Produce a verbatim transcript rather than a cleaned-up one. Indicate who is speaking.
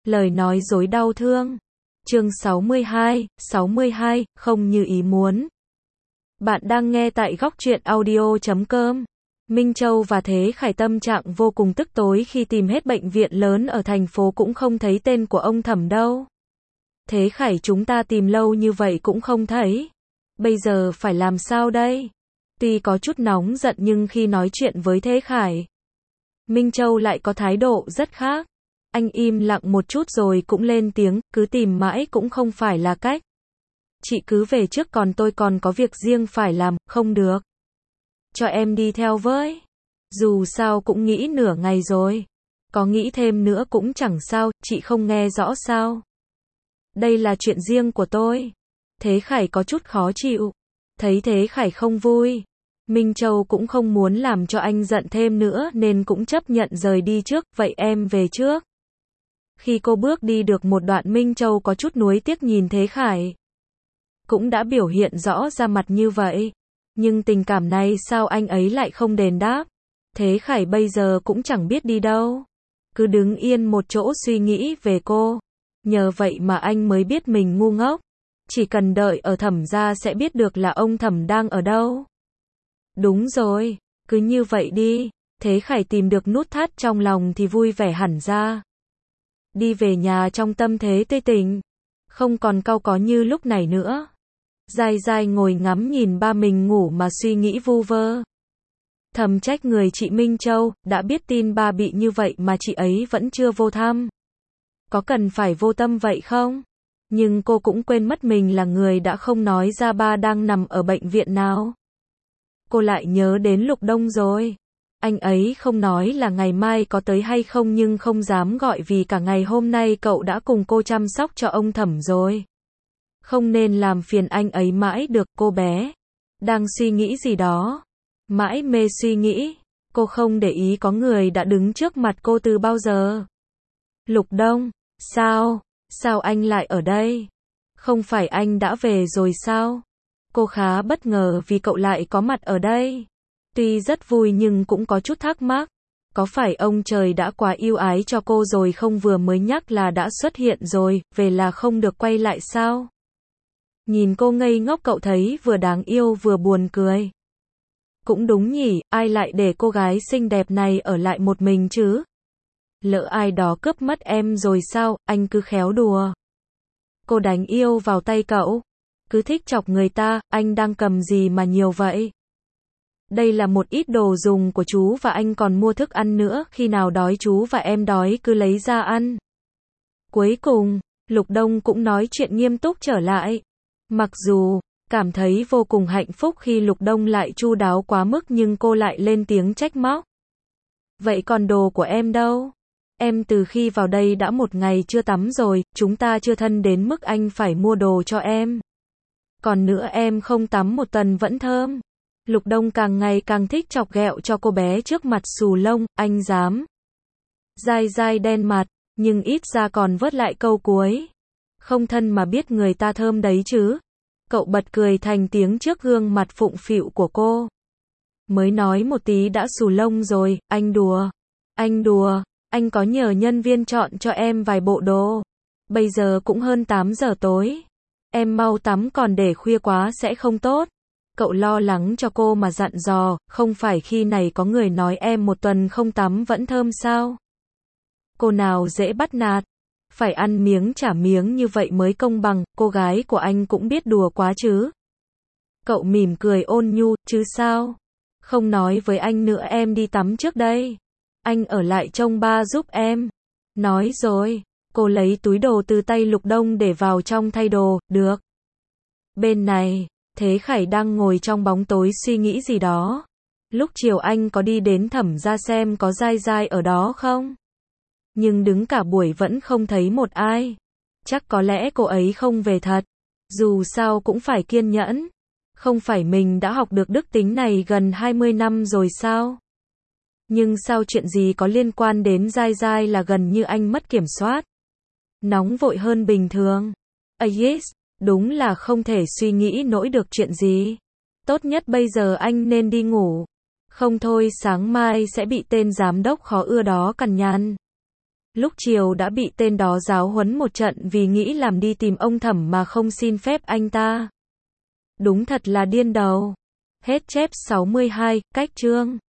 Speaker 1: Lời nói dối đau thương. Chương sáu mươi hai, sáu mươi hai, không như ý muốn. Bạn đang nghe tại góc truyện audio chấm com. Minh Châu và Thế Khải tâm trạng vô cùng tức tối khi tìm hết bệnh viện lớn ở thành phố cũng không thấy tên của ông Thẩm đâu. Thế Khải, chúng ta tìm lâu như vậy cũng không thấy. Bây giờ phải làm sao đây? Tuy có chút nóng giận nhưng khi nói chuyện với Thế Khải, Minh Châu lại có thái độ rất khác. Anh im lặng một chút rồi cũng lên tiếng, cứ tìm mãi cũng không phải là cách. Chị cứ về trước, còn tôi còn có việc riêng phải làm. Không được. Cho em đi theo với. Dù sao cũng nghĩ nửa ngày rồi. Có nghĩ thêm nữa cũng chẳng sao, chị không nghe rõ sao? Đây là chuyện riêng của tôi. Thế Khải có chút khó chịu. Thấy Thế Khải không vui, Minh Châu cũng không muốn làm cho anh giận thêm nữa nên cũng chấp nhận rời đi trước. Vậy em về trước. Khi cô bước đi được một đoạn, Minh Châu có chút nuối tiếc nhìn Thế Khải. Cũng đã biểu hiện rõ ra mặt như vậy, nhưng tình cảm này sao anh ấy lại không đền đáp? Thế Khải bây giờ cũng chẳng biết đi đâu, cứ đứng yên một chỗ suy nghĩ về cô. Nhờ vậy mà anh mới biết mình ngu ngốc. Chỉ cần đợi ở Thẩm gia sẽ biết được là ông Thẩm đang ở đâu. Đúng rồi, cứ như vậy đi. Thế Khải tìm được nút thắt trong lòng thì vui vẻ hẳn ra. Đi về nhà trong tâm thế tươi tỉnh, không còn cau có như lúc này nữa. Dai dai ngồi ngắm nhìn ba mình ngủ mà suy nghĩ vu vơ. Thầm trách người chị Minh Châu, đã biết tin ba bị như vậy mà chị ấy vẫn chưa vô thăm. Có cần phải vô tâm vậy không? Nhưng cô cũng quên mất mình là người đã không nói ra ba đang nằm ở bệnh viện nào. Cô lại nhớ đến Lục Đông rồi. Anh ấy không nói là ngày mai có tới hay không nhưng không dám gọi vì cả ngày hôm nay cậu đã cùng cô chăm sóc cho ông Thẩm rồi. Không nên làm phiền anh ấy mãi được. Cô bé đang suy nghĩ gì đó, mãi mê suy nghĩ. Cô không để ý có người đã đứng trước mặt cô từ bao giờ. Lục Đông, sao? Sao anh lại ở đây? Không phải anh đã về rồi sao? Cô khá bất ngờ vì cậu lại có mặt ở đây. Tuy rất vui nhưng cũng có chút thắc mắc. Có phải ông trời đã quá yêu ái cho cô rồi không, vừa mới nhắc là đã xuất hiện rồi, về là không được quay lại sao? Nhìn cô ngây ngốc, cậu thấy vừa đáng yêu vừa buồn cười. Cũng đúng nhỉ, ai lại để cô gái xinh đẹp này ở lại một mình chứ? Lỡ ai đó cướp mất em rồi sao? Anh cứ khéo đùa. Cô đánh yêu vào tay cậu. Cứ thích chọc người ta. Anh đang cầm gì mà nhiều vậy? Đây là một ít đồ dùng của chú và anh còn mua thức ăn nữa. Khi nào đói chú và em đói cứ lấy ra ăn. Cuối cùng, Lục Đông cũng nói chuyện nghiêm túc trở lại. Mặc dù cảm thấy vô cùng hạnh phúc khi Lục Đông lại chu đáo quá mức nhưng cô lại lên tiếng trách móc. Vậy còn đồ của em đâu? Em từ khi vào đây đã một ngày chưa tắm rồi, chúng ta chưa thân đến mức anh phải mua đồ cho em. Còn nữa, em không tắm một tuần vẫn thơm. Lục Đông càng ngày càng thích chọc ghẹo cho cô bé trước mặt xù lông. Anh dám. Dai dai đen mặt, nhưng ít ra còn vớt lại câu cuối. Không thân mà biết người ta thơm đấy chứ. Cậu bật cười thành tiếng trước gương mặt phụng phịu của cô. Mới nói một tí đã xù lông rồi. Anh đùa. Anh đùa. Anh có nhờ nhân viên chọn cho em vài bộ đồ. Bây giờ cũng hơn tám giờ tối. Em mau tắm, còn để khuya quá sẽ không tốt. Cậu lo lắng cho cô mà dặn dò. Không phải khi này có người nói em một tuần không tắm vẫn thơm sao? Cô nào dễ bắt nạt. Phải ăn miếng trả miếng như vậy mới công bằng. Cô gái của anh cũng biết đùa quá chứ. Cậu mỉm cười ôn nhu. Chứ sao? Không nói với anh nữa, em đi tắm trước đây. Anh ở lại trông ba giúp em. Nói rồi, cô lấy túi đồ từ tay Lục Đông để vào trong thay đồ. Được. Bên này, Thế Khải đang ngồi trong bóng tối suy nghĩ gì đó. Lúc chiều anh có đi đến Thẩm gia xem có dai dai ở đó không? Nhưng đứng cả buổi vẫn không thấy một ai. Chắc có lẽ cô ấy không về thật. Dù sao cũng phải kiên nhẫn. Không phải mình đã học được đức tính này gần hai mươi năm rồi sao? Nhưng sao chuyện gì có liên quan đến dai dai là gần như anh mất kiểm soát. Nóng vội hơn bình thường. À yes, đúng là không thể suy nghĩ nổi được chuyện gì. Tốt nhất bây giờ anh nên đi ngủ. Không thôi sáng mai sẽ bị tên giám đốc khó ưa đó cằn nhằn. Lúc chiều đã bị tên đó giáo huấn một trận vì nghĩ làm đi tìm ông Thẩm mà không xin phép anh ta. Đúng thật là điên đầu. Hết chép sáu mươi hai, cách chương.